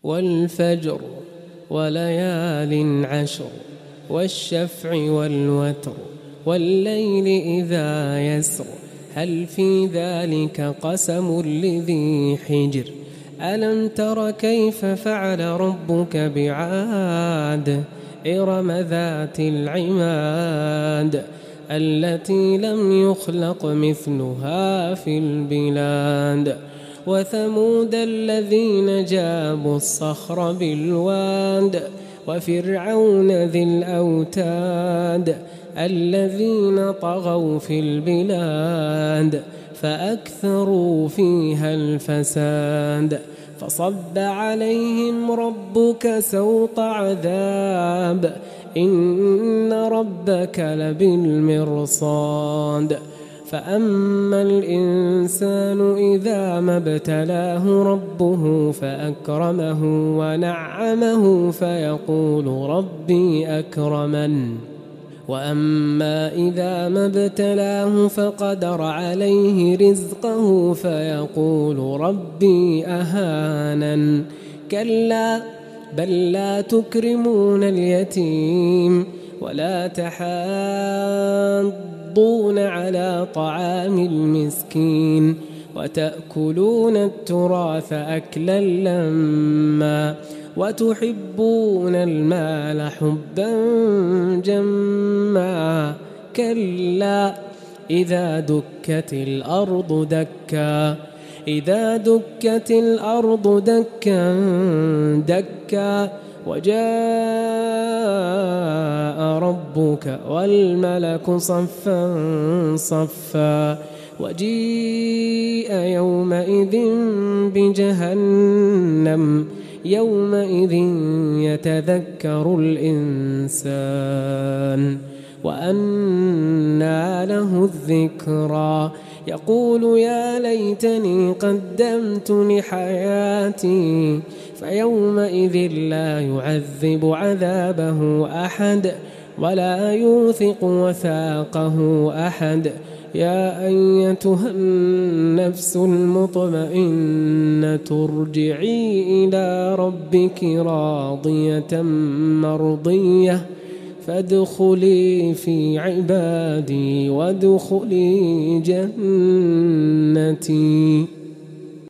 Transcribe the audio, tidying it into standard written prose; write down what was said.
والفجر وليال عشر والشفع والوتر والليل إذا يسر هل في ذلك قسم لذي حجر ألم تر كيف فعل ربك بعاد إرم ذات العماد التي لم يخلق مثلها في البلاد وثمود الذين جابوا الصخر بالواد وفرعون ذي الأوتاد الذين طغوا في البلاد فأكثروا فيها الفساد فصب عليهم ربك سوط عذاب إن ربك لبالمرصاد فأما الإنسان إذا ما ابتلاه ربه فأكرمه ونعمه فيقول ربي أكرمن وأما إذا ما ابتلاه فقدر عليه رزقه فيقول ربي أهانن كلا بل لا تكرمون اليتيم ولا تحاضون على طعام المسكين وتأكلون التراث أكلا لما وتحبون المال حبا جما كلا إذا دكت الأرض دكا إذا دكت الأرض دكا دكا وجاء ربك والملك صفا صفا وجيء يومئذ بجهنم يومئذ يتذكر الإنسان وأنى له الذكرى يقول يا ليتني قدمت لحياتي فيومئذ لا يعذب عذابه أحد ولا يوثق وثاقه أحد يا أيتها النفس المطمئنة ارجعي إلى ربك راضية مرضية فادخلي في عبادي وادخلي جنتي.